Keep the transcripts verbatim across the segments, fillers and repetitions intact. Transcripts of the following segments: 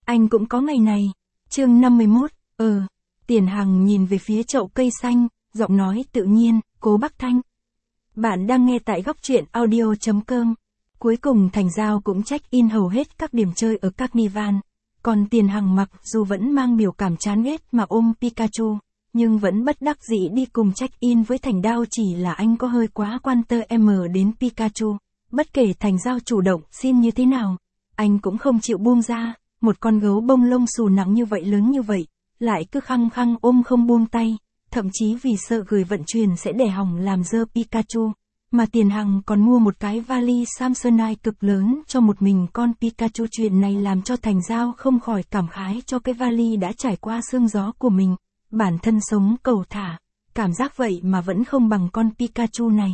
Anh cũng có ngày này. Chương năm mươi mốt, ờ. Tiền Hằng nhìn về phía chậu cây xanh, giọng nói tự nhiên, Cố Bắc Thanh. Bạn đang nghe tại góc truyện audio chấm com. Cuối cùng Thành Giao cũng check in hầu hết các điểm chơi ở Carnival. Còn Tiền Hằng mặc dù vẫn mang biểu cảm chán ghét mà ôm Pikachu, nhưng vẫn bất đắc dĩ đi cùng check in với Thành Đao, chỉ là anh có hơi quá quan tâm đến Pikachu. Bất kể Thành Giao chủ động xin như thế nào, anh cũng không chịu buông ra. Một con gấu bông lông xù nặng như vậy, lớn như vậy, lại cứ khăng khăng ôm không buông tay, thậm chí vì sợ gửi vận chuyển sẽ để hỏng làm dơ Pikachu, mà Tiền Hằng còn mua một cái vali Samsonite cực lớn cho một mình con Pikachu. Chuyện này làm cho Thành Giao không khỏi cảm khái cho cái vali đã trải qua sương gió của mình, bản thân sống cầu thả, cảm giác vậy mà vẫn không bằng con Pikachu này.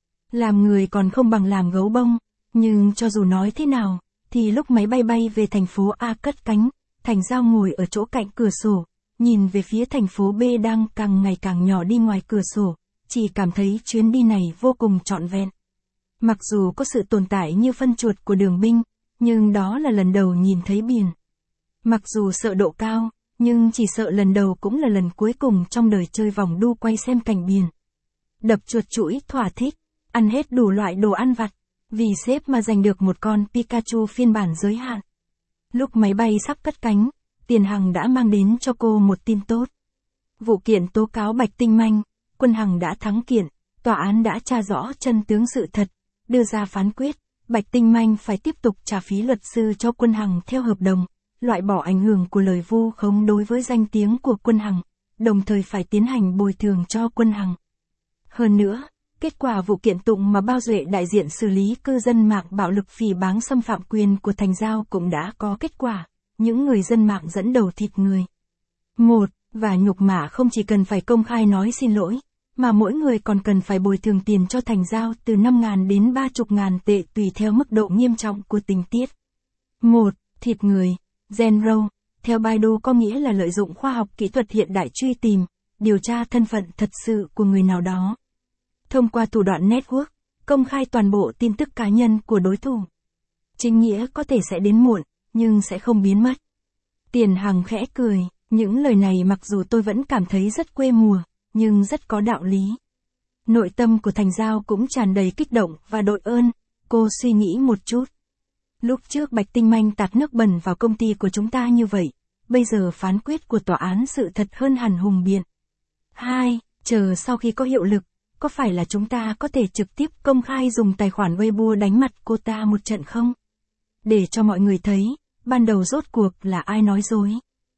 Làm người còn không bằng làm gấu bông, nhưng cho dù nói thế nào, thì lúc máy bay bay về thành phố A cất cánh, Thành Giao ngồi ở chỗ cạnh cửa sổ, nhìn về phía thành phố B đang càng ngày càng nhỏ đi ngoài cửa sổ, chỉ cảm thấy chuyến đi này vô cùng trọn vẹn. Mặc dù có sự tồn tại như phân chuột của đường binh, nhưng đó là lần đầu nhìn thấy biển. Mặc dù sợ độ cao, nhưng chỉ sợ lần đầu cũng là lần cuối cùng trong đời chơi vòng đu quay xem cảnh biển. Đập chuột chuỗi thỏa thích, ăn hết đủ loại đồ ăn vặt, vì sếp mà giành được một con Pikachu phiên bản giới hạn. Lúc máy bay sắp cất cánh, Tiền Hằng đã mang đến cho cô một tin tốt. Vụ kiện tố cáo Bạch Tinh Manh, Quân Hằng đã thắng kiện, tòa án đã tra rõ chân tướng sự thật, đưa ra phán quyết, Bạch Tinh Manh phải tiếp tục trả phí luật sư cho Quân Hằng theo hợp đồng, loại bỏ ảnh hưởng của lời vu khống đối với danh tiếng của Quân Hằng, đồng thời phải tiến hành bồi thường cho Quân Hằng. Hơn nữa, kết quả vụ kiện tụng mà Bao Duệ đại diện xử lý cư dân mạng bạo lực phỉ báng xâm phạm quyền của Thành Giao cũng đã có kết quả, những người dân mạng dẫn đầu thịt người. Một, và nhục mạ không chỉ cần phải công khai nói xin lỗi, mà mỗi người còn cần phải bồi thường tiền cho Thành Giao từ năm nghìn đến ba mươi nghìn tệ tùy theo mức độ nghiêm trọng của tình tiết. Một, thịt người, Genro, theo Baidu có nghĩa là lợi dụng khoa học kỹ thuật hiện đại truy tìm, điều tra thân phận thật sự của người nào đó. Thông qua thủ đoạn network, công khai toàn bộ tin tức cá nhân của đối thủ. Chính nghĩa có thể sẽ đến muộn, nhưng sẽ không biến mất. Tiền Hằng khẽ cười, những lời này mặc dù tôi vẫn cảm thấy rất quê mùa, nhưng rất có đạo lý. Nội tâm của Thành Giao cũng tràn đầy kích động và đội ơn, cô suy nghĩ một chút. Lúc trước Bạch Tinh Manh tạt nước bẩn vào công ty của chúng ta như vậy, bây giờ phán quyết của tòa án sự thật hơn hẳn hùng biện. Hai, chờ sau khi có hiệu lực, có phải là chúng ta có thể trực tiếp công khai dùng tài khoản Weibo đánh mặt cô ta một trận không? Để cho mọi người thấy, ban đầu rốt cuộc là ai nói dối.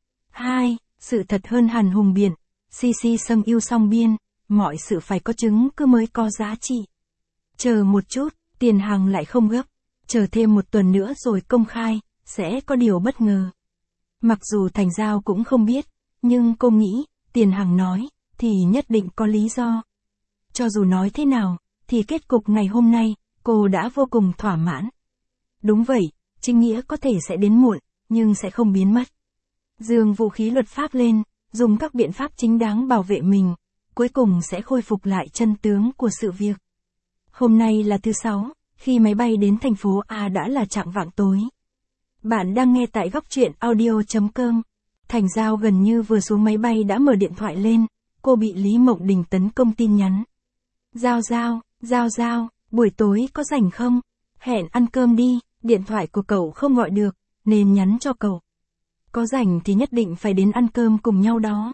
Hai, sự thật hơn hẳn hùng biện, xê xê sâng yêu song biên, mọi sự phải có chứng cứ mới có giá trị. Chờ một chút, Tiền Hằng lại không gấp, chờ thêm một tuần nữa rồi công khai, sẽ có điều bất ngờ. Mặc dù Thành Giao cũng không biết, nhưng cô nghĩ, Tiền Hằng nói, thì nhất định có lý do. Cho dù nói thế nào, thì kết cục ngày hôm nay, cô đã vô cùng thỏa mãn. Đúng vậy, chính nghĩa có thể sẽ đến muộn, nhưng sẽ không biến mất. Giương vũ khí luật pháp lên, dùng các biện pháp chính đáng bảo vệ mình, cuối cùng sẽ khôi phục lại chân tướng của sự việc. Hôm nay là thứ sáu, khi máy bay đến thành phố A đã là chạng vạng tối. Bạn đang nghe tại góc truyện audio chấm com. Thành Giao gần như vừa xuống máy bay đã mở điện thoại lên, cô bị Lý Mộng Đình tấn công tin nhắn. Giao Giao, Giao Giao, buổi tối có rảnh không? Hẹn ăn cơm đi, điện thoại của cậu không gọi được, nên nhắn cho cậu. Có rảnh thì nhất định phải đến ăn cơm cùng nhau đó.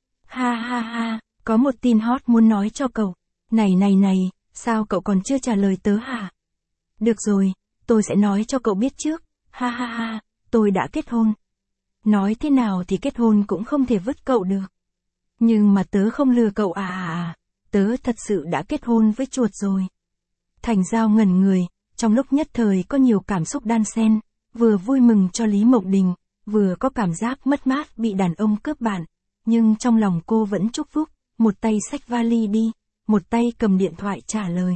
Ha ha ha, có một tin hot muốn nói cho cậu. Này này này, sao cậu còn chưa trả lời tớ hả? Được rồi, tôi sẽ nói cho cậu biết trước. Ha ha ha, tôi đã kết hôn. Nói thế nào thì kết hôn cũng không thể vứt cậu được. Nhưng mà tớ không lừa cậu à à à, tớ thật sự đã kết hôn với chuột rồi. Thành Giao ngẩn người, trong lúc nhất thời có nhiều cảm xúc đan xen, vừa vui mừng cho Lý Mộng Đình, vừa có cảm giác mất mát bị đàn ông cướp bạn, nhưng trong lòng cô vẫn chúc phúc, một tay xách vali đi, một tay cầm điện thoại trả lời.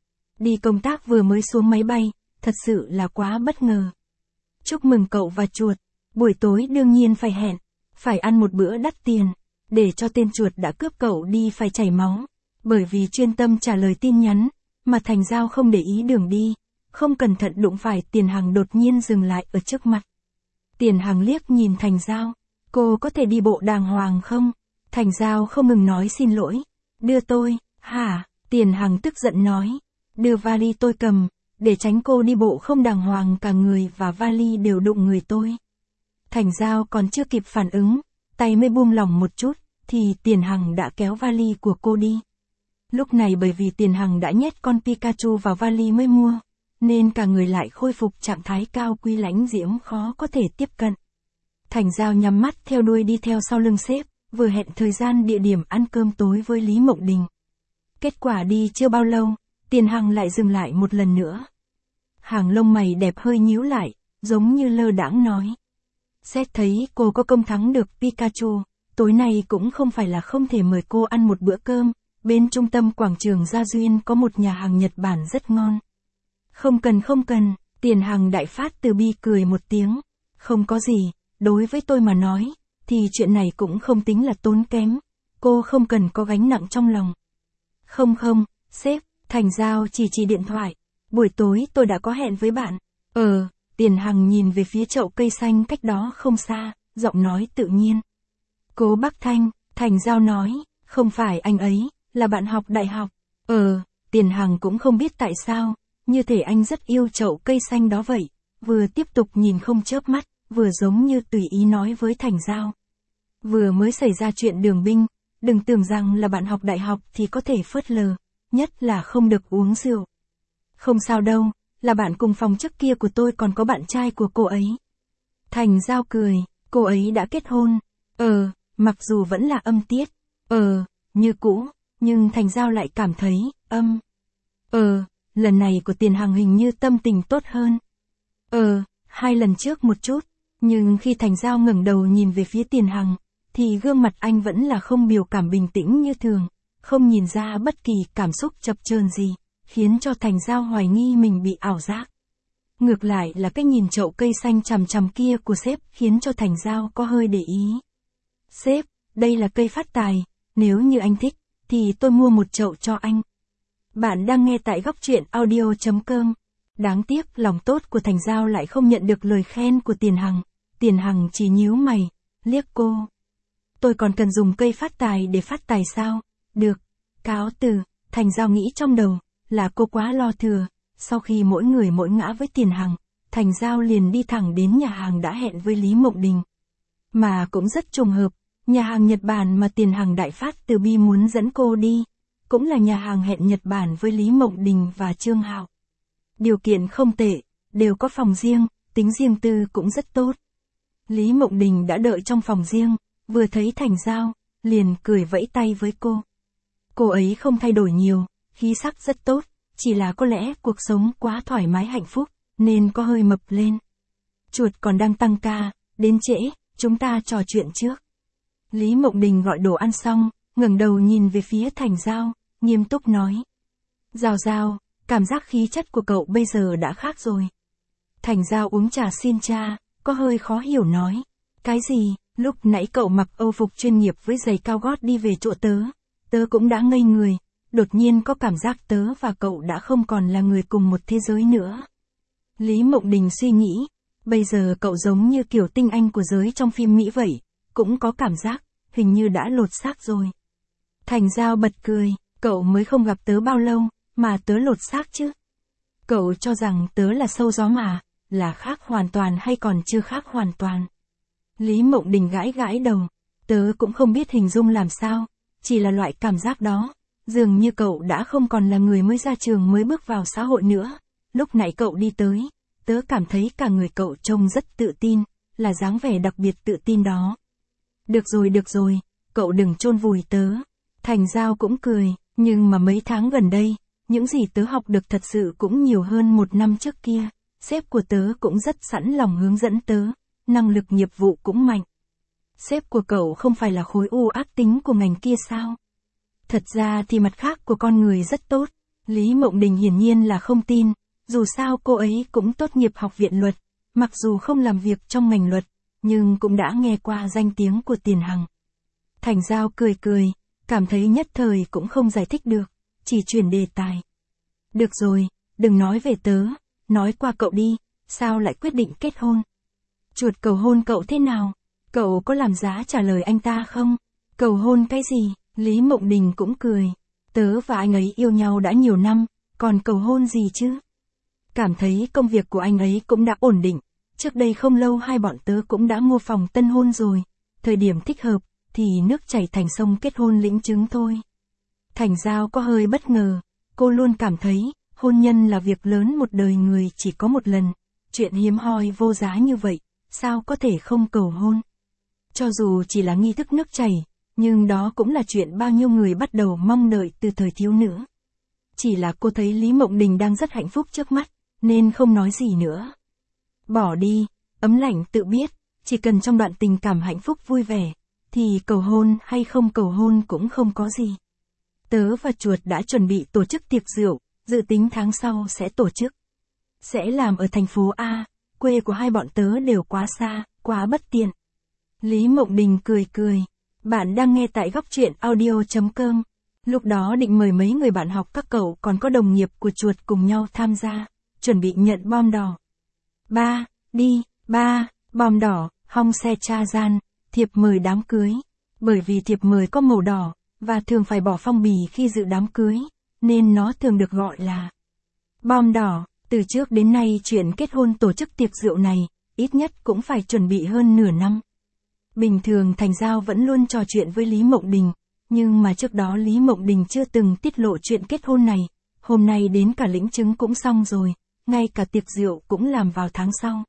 Đi công tác vừa mới xuống máy bay, thật sự là quá bất ngờ. Chúc mừng cậu và chuột, buổi tối đương nhiên phải hẹn, phải ăn một bữa đắt tiền, để cho tên chuột đã cướp cậu đi phải chảy máu, bởi vì chuyên tâm trả lời tin nhắn, mà Thành Giao không để ý đường đi, không cẩn thận đụng phải Tiền Hằng đột nhiên dừng lại ở trước mặt. Tiền Hằng liếc nhìn Thành Giao. Cô có thể đi bộ đàng hoàng không? Thành Giao không ngừng nói xin lỗi. Đưa tôi, hả? Tiền Hằng tức giận nói. Đưa vali tôi cầm, để tránh cô đi bộ không đàng hoàng cả người và vali đều đụng người tôi. Thành Giao còn chưa kịp phản ứng, tay mới buông lỏng một chút, thì Tiền Hằng đã kéo vali của cô đi. Lúc này bởi vì Tiền Hằng đã nhét con Pikachu vào vali mới mua, nên cả người lại khôi phục trạng thái cao quý lãnh diễm khó có thể tiếp cận. Thành Giao nhắm mắt theo đuôi đi theo sau lưng sếp, vừa hẹn thời gian địa điểm ăn cơm tối với Lý Mộng Đình. Kết quả đi chưa bao lâu, Tiền Hằng lại dừng lại một lần nữa. Hàng lông mày đẹp hơi nhíu lại, giống như lơ đãng nói. Xét thấy cô có công thắng được Pikachu, tối nay cũng không phải là không thể mời cô ăn một bữa cơm, bên trung tâm quảng trường Gia Duyên có một nhà hàng Nhật Bản rất ngon. Không cần không cần, Tiền Hằng đại phát từ bi cười một tiếng. Không có gì, đối với tôi mà nói, thì chuyện này cũng không tính là tốn kém, cô không cần có gánh nặng trong lòng. Không không, sếp, Thành Giao chỉ chỉ điện thoại. Buổi tối tôi đã có hẹn với bạn. Ờ, Tiền Hằng nhìn về phía chậu cây xanh cách đó không xa, giọng nói tự nhiên. Cố Bắc Thanh, Thành Giao nói, không phải anh ấy, là bạn học đại học. Ờ, Tiền Hằng cũng không biết tại sao, như thể anh rất yêu chậu cây xanh đó vậy, vừa tiếp tục nhìn không chớp mắt, vừa giống như tùy ý nói với Thành Giao. Vừa mới xảy ra chuyện Đường Binh, đừng tưởng rằng là bạn học đại học thì có thể phớt lờ, nhất là không được uống rượu. Không sao đâu, là bạn cùng phòng trước kia của tôi còn có bạn trai của cô ấy. Thành Giao cười, cô ấy đã kết hôn. Ờ, mặc dù vẫn là âm tiết. Ờ, như cũ, nhưng Thành Giao lại cảm thấy, âm. Ờ, lần này của Tiền Hằng hình như tâm tình tốt hơn. Ờ, hai lần trước một chút, nhưng khi Thành Giao ngẩng đầu nhìn về phía Tiền Hằng, thì gương mặt anh vẫn là không biểu cảm bình tĩnh như thường, không nhìn ra bất kỳ cảm xúc chập chờn gì, khiến cho Thành Giao hoài nghi mình bị ảo giác. Ngược lại là cái nhìn chậu cây xanh chằm chằm kia của sếp khiến cho Thành Giao có hơi để ý. Sếp, đây là cây phát tài, nếu như anh thích, thì tôi mua một chậu cho anh. Bạn đang nghe tại góc truyện audio chấm com. Đáng tiếc lòng tốt của Thành Giao lại không nhận được lời khen của Tiền Hằng. Tiền Hằng chỉ nhíu mày, liếc cô. Tôi còn cần dùng cây phát tài để phát tài sao? Được, cáo từ, Thành Giao nghĩ trong đầu, là cô quá lo thừa. Sau khi mỗi người mỗi ngã với Tiền Hằng, Thành Giao liền đi thẳng đến nhà hàng đã hẹn với Lý Mộng Đình. Mà cũng rất trùng hợp, nhà hàng Nhật Bản mà Tiền Hằng đại phát từ bi muốn dẫn cô đi, cũng là nhà hàng hẹn Nhật Bản với Lý Mộng Đình và Trương Hạo. Điều kiện không tệ, đều có phòng riêng, tính riêng tư cũng rất tốt. Lý Mộng Đình đã đợi trong phòng riêng, vừa thấy Thành Giao, liền cười vẫy tay với cô. Cô ấy không thay đổi nhiều, khí sắc rất tốt, chỉ là có lẽ cuộc sống quá thoải mái hạnh phúc, nên có hơi mập lên. Chuột còn đang tăng ca, đến trễ, chúng ta trò chuyện trước. Lý Mộng Đình gọi đồ ăn xong, ngẩng đầu nhìn về phía Thành Giao, nghiêm túc nói. Giao Giao, cảm giác khí chất của cậu bây giờ đã khác rồi. Thành Giao uống trà xin cha, có hơi khó hiểu nói. Cái gì, lúc nãy cậu mặc âu phục chuyên nghiệp với giày cao gót đi về chỗ tớ, tớ cũng đã ngây người, đột nhiên có cảm giác tớ và cậu đã không còn là người cùng một thế giới nữa. Lý Mộng Đình suy nghĩ, bây giờ cậu giống như kiểu tinh anh của giới trong phim Mỹ vậy, cũng có cảm giác, hình như đã lột xác rồi. Thành Giao bật cười, cậu mới không gặp tớ bao lâu, mà tớ lột xác chứ. Cậu cho rằng tớ là sâu gió mà, là khác hoàn toàn hay còn chưa khác hoàn toàn. Lý Mộng Đình gãi gãi đầu, tớ cũng không biết hình dung làm sao, chỉ là loại cảm giác đó, dường như cậu đã không còn là người mới ra trường mới bước vào xã hội nữa. Lúc nãy cậu đi tới, tớ cảm thấy cả người cậu trông rất tự tin, là dáng vẻ đặc biệt tự tin đó. Được rồi được rồi, cậu đừng chôn vùi tớ. Thành Giao cũng cười, nhưng mà mấy tháng gần đây, những gì tớ học được thật sự cũng nhiều hơn một năm trước kia. Sếp của tớ cũng rất sẵn lòng hướng dẫn tớ, năng lực nghiệp vụ cũng mạnh. Sếp của cậu không phải là khối u ác tính của ngành kia sao? Thật ra thì mặt khác của con người rất tốt. Lý Mộng Đình hiển nhiên là không tin, dù sao cô ấy cũng tốt nghiệp học viện luật, mặc dù không làm việc trong ngành luật, nhưng cũng đã nghe qua danh tiếng của Tiền Hằng. Thành Giao cười cười, cảm thấy nhất thời cũng không giải thích được, chỉ chuyển đề tài. Được rồi, đừng nói về tớ, nói qua cậu đi, sao lại quyết định kết hôn? Chuột cầu hôn cậu thế nào? Cậu có làm giá trả lời anh ta không? Cầu hôn cái gì? Lý Mộng Đình cũng cười. Tớ và anh ấy yêu nhau đã nhiều năm, còn cầu hôn gì chứ? Cảm thấy công việc của anh ấy cũng đã ổn định. Trước đây không lâu hai bọn tớ cũng đã mua phòng tân hôn rồi. Thời điểm thích hợp, thì nước chảy thành sông kết hôn lĩnh chứng thôi. Thành Giao có hơi bất ngờ. Cô luôn cảm thấy, hôn nhân là việc lớn một đời người chỉ có một lần. Chuyện hiếm hoi vô giá như vậy, sao có thể không cầu hôn? Cho dù chỉ là nghi thức nước chảy, nhưng đó cũng là chuyện bao nhiêu người bắt đầu mong đợi từ thời thiếu nữ. Chỉ là cô thấy Lý Mộng Đình đang rất hạnh phúc trước mắt, nên không nói gì nữa. Bỏ đi, ấm lạnh tự biết, chỉ cần trong đoạn tình cảm hạnh phúc vui vẻ, thì cầu hôn hay không cầu hôn cũng không có gì. Tớ và Chuột đã chuẩn bị tổ chức tiệc rượu, dự tính tháng sau sẽ tổ chức. Sẽ làm ở thành phố A, quê của hai bọn tớ đều quá xa, quá bất tiện. Lý Mộng Đình cười cười. Bạn đang nghe tại góc truyện audio chấm com. Lúc đó định mời mấy người bạn học các cậu còn có đồng nghiệp của Chuột cùng nhau tham gia, chuẩn bị nhận bom đỏ. Ba, đi, ba, bom đỏ, hong xe cha gian, thiệp mời đám cưới. Bởi vì thiệp mời có màu đỏ, và thường phải bỏ phong bì khi dự đám cưới, nên nó thường được gọi là bom đỏ. Từ trước đến nay chuyện kết hôn tổ chức tiệc rượu này, ít nhất cũng phải chuẩn bị hơn nửa năm. Bình thường Thành Giao vẫn luôn trò chuyện với Lý Mộng Đình, nhưng mà trước đó Lý Mộng Đình chưa từng tiết lộ chuyện kết hôn này, hôm nay đến cả lĩnh chứng cũng xong rồi, ngay cả tiệc rượu cũng làm vào tháng sau.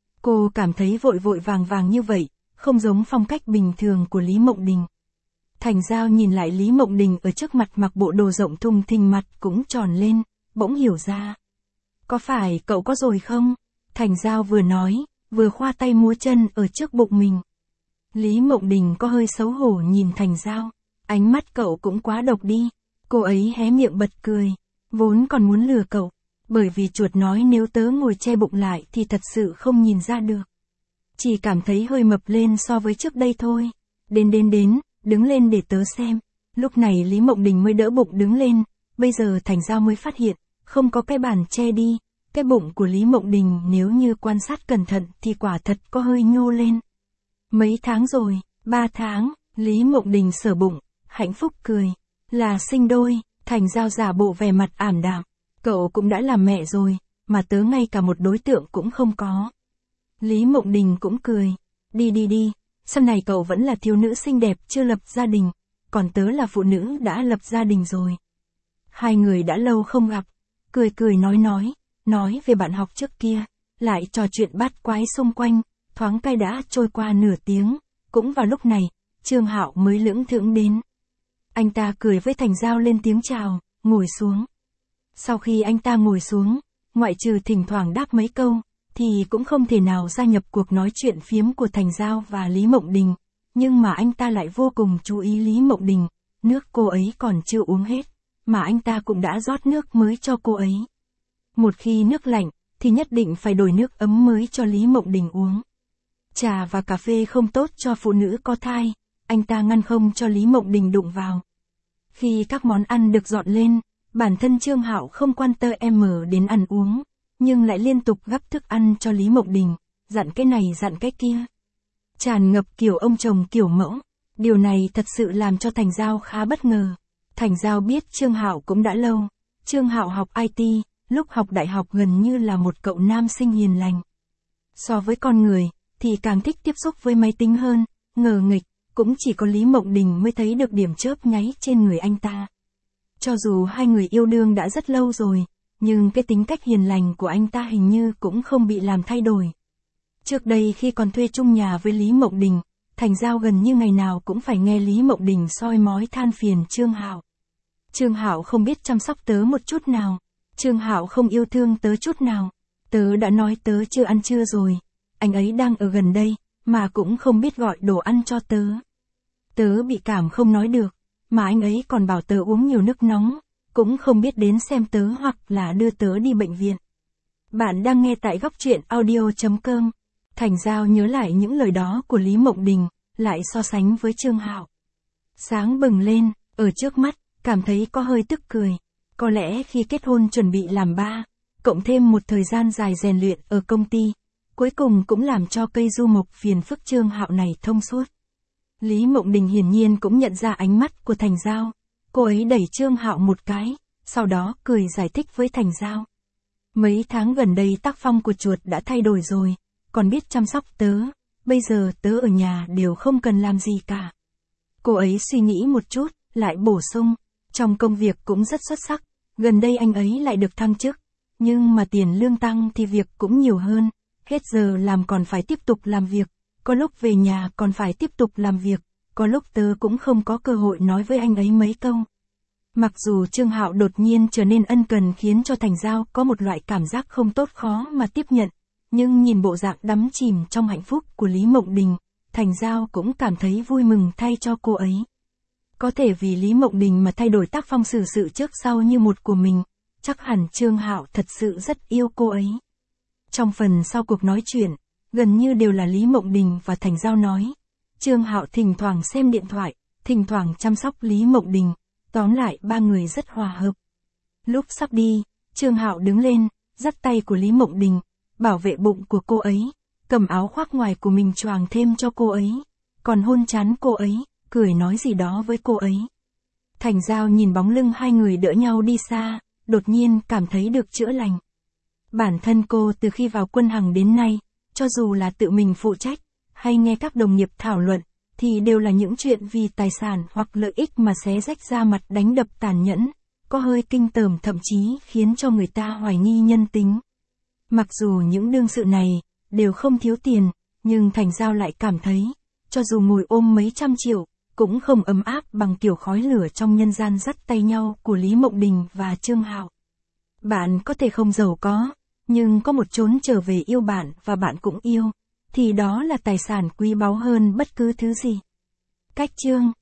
Cô cảm thấy vội vội vàng vàng như vậy, không giống phong cách bình thường của Lý Mộng Đình. Thành Giao nhìn lại Lý Mộng Đình ở trước mặt mặc bộ đồ rộng thùng thình mặt cũng tròn lên, bỗng hiểu ra. Có phải cậu có rồi không? Thành Giao vừa nói, vừa khoa tay múa chân ở trước bụng mình. Lý Mộng Đình có hơi xấu hổ nhìn Thành Giao, ánh mắt cậu cũng quá độc đi. Cô ấy hé miệng bật cười, vốn còn muốn lừa cậu, bởi vì Chuột nói nếu tớ ngồi che bụng lại thì thật sự không nhìn ra được. Chỉ cảm thấy hơi mập lên so với trước đây thôi. Đến đến đến, đứng lên để tớ xem. Lúc này Lý Mộng Đình mới đỡ bụng đứng lên, bây giờ Thành Giao mới phát hiện, không có cái bàn che đi, cái bụng của Lý Mộng Đình nếu như quan sát cẩn thận thì quả thật có hơi nhô lên. Mấy tháng rồi, ba tháng, Lý Mộng Đình sờ bụng, hạnh phúc cười. Là sinh đôi, Thành Giao giả bộ vẻ mặt ảm đạm. Cậu cũng đã làm mẹ rồi, mà tớ ngay cả một đối tượng cũng không có. Lý Mộng Đình cũng cười. Đi đi đi, sau này cậu vẫn là thiếu nữ xinh đẹp chưa lập gia đình, còn tớ là phụ nữ đã lập gia đình rồi. Hai người đã lâu không gặp, cười cười nói nói, nói về bạn học trước kia, lại trò chuyện bát quái xung quanh, thoáng cái đã trôi qua nửa tiếng, cũng vào lúc này, Trương Hạo mới lững thững đến. Anh ta cười với Thành Giao lên tiếng chào, ngồi xuống. Sau khi anh ta ngồi xuống, ngoại trừ thỉnh thoảng đáp mấy câu, thì cũng không thể nào gia nhập cuộc nói chuyện phiếm của Thành Giao và Lý Mộng Đình, nhưng mà anh ta lại vô cùng chú ý Lý Mộng Đình, nước cô ấy còn chưa uống hết, mà anh ta cũng đã rót nước mới cho cô ấy. Một khi nước lạnh, thì nhất định phải đổi nước ấm mới cho Lý Mộng Đình uống. Trà và cà phê không tốt cho phụ nữ có thai, anh ta ngăn không cho Lý Mộng Đình đụng vào. Khi các món ăn được dọn lên, bản thân Trương Hạo không quan tâm em đến ăn uống, nhưng lại liên tục gắp thức ăn cho Lý Mộng Đình, dặn cái này dặn cái kia. Tràn ngập kiểu ông chồng kiểu mẫu, điều này thật sự làm cho Thành Giao khá bất ngờ. Thành Giao biết Trương Hạo cũng đã lâu, Trương Hạo học i tê, lúc học đại học gần như là một cậu nam sinh hiền lành. So với con người, thì càng thích tiếp xúc với máy tính hơn, ngờ nghịch, cũng chỉ có Lý Mộng Đình mới thấy được điểm chớp nháy trên người anh ta. Cho dù hai người yêu đương đã rất lâu rồi, nhưng cái tính cách hiền lành của anh ta hình như cũng không bị làm thay đổi. Trước đây khi còn thuê chung nhà với Lý Mộng Đình, Thành Giao gần như ngày nào cũng phải nghe Lý Mộng Đình soi mói than phiền Trương Hạo. Trương Hạo không biết chăm sóc tớ một chút nào, Trương Hạo không yêu thương tớ chút nào, tớ đã nói tớ chưa ăn trưa rồi, anh ấy đang ở gần đây, mà cũng không biết gọi đồ ăn cho tớ. Tớ bị cảm không nói được, mà anh ấy còn bảo tớ uống nhiều nước nóng, cũng không biết đến xem tớ hoặc là đưa tớ đi bệnh viện. Bạn đang nghe tại góc truyện audio chấm com. Thành Giao nhớ lại những lời đó của Lý Mộng Đình, lại so sánh với Trương Hạo. Sáng bừng lên, ở trước mắt, cảm thấy có hơi tức cười. Có lẽ khi kết hôn chuẩn bị làm ba, cộng thêm một thời gian dài rèn luyện ở công ty, cuối cùng cũng làm cho cây du mộc phiền phức Trương Hạo này thông suốt. Lý Mộng Đình hiển nhiên cũng nhận ra ánh mắt của Thành Giao, cô ấy đẩy Trương Hạo một cái, sau đó cười giải thích với Thành Giao. Mấy tháng gần đây tác phong của chuột đã thay đổi rồi, còn biết chăm sóc tớ, bây giờ tớ ở nhà đều không cần làm gì cả. Cô ấy suy nghĩ một chút, lại bổ sung, trong công việc cũng rất xuất sắc, gần đây anh ấy lại được thăng chức, nhưng mà tiền lương tăng thì việc cũng nhiều hơn, hết giờ làm còn phải tiếp tục làm việc, có lúc về nhà còn phải tiếp tục làm việc, có lúc tớ cũng không có cơ hội nói với anh ấy mấy câu. Mặc dù Trương Hạo đột nhiên trở nên ân cần khiến cho Thành Giao có một loại cảm giác không tốt khó mà tiếp nhận, nhưng nhìn bộ dạng đắm chìm trong hạnh phúc của Lý Mộng Đình, Thành Giao cũng cảm thấy vui mừng thay cho cô ấy. Có thể vì Lý Mộng Đình mà thay đổi tác phong xử sự trước sau như một của mình, chắc hẳn Trương Hạo thật sự rất yêu cô ấy. Trong phần sau cuộc nói chuyện, gần như đều là Lý Mộng Đình và Thành Giao nói. Trương Hạo thỉnh thoảng xem điện thoại, thỉnh thoảng chăm sóc Lý Mộng Đình, tóm lại ba người rất hòa hợp. Lúc sắp đi, Trương Hạo đứng lên, dắt tay của Lý Mộng Đình, bảo vệ bụng của cô ấy, cầm áo khoác ngoài của mình choàng thêm cho cô ấy, còn hôn trán cô ấy, cười nói gì đó với cô ấy. Thành Giao nhìn bóng lưng hai người đỡ nhau đi xa, đột nhiên cảm thấy được chữa lành. Bản thân cô từ khi vào quân hằng đến nay, cho dù là tự mình phụ trách, hay nghe các đồng nghiệp thảo luận, thì đều là những chuyện vì tài sản hoặc lợi ích mà xé rách da mặt đánh đập tàn nhẫn, có hơi kinh tởm thậm chí khiến cho người ta hoài nghi nhân tính. Mặc dù những đương sự này đều không thiếu tiền, nhưng Thành Giao lại cảm thấy, cho dù ngồi ôm mấy trăm triệu, cũng không ấm áp bằng kiểu khói lửa trong nhân gian dắt tay nhau của Lý Mộng Đình và Trương Hạo. Bạn có thể không giàu có, nhưng có một chốn trở về yêu bạn và bạn cũng yêu, thì đó là tài sản quý báu hơn bất cứ thứ gì. Cách chương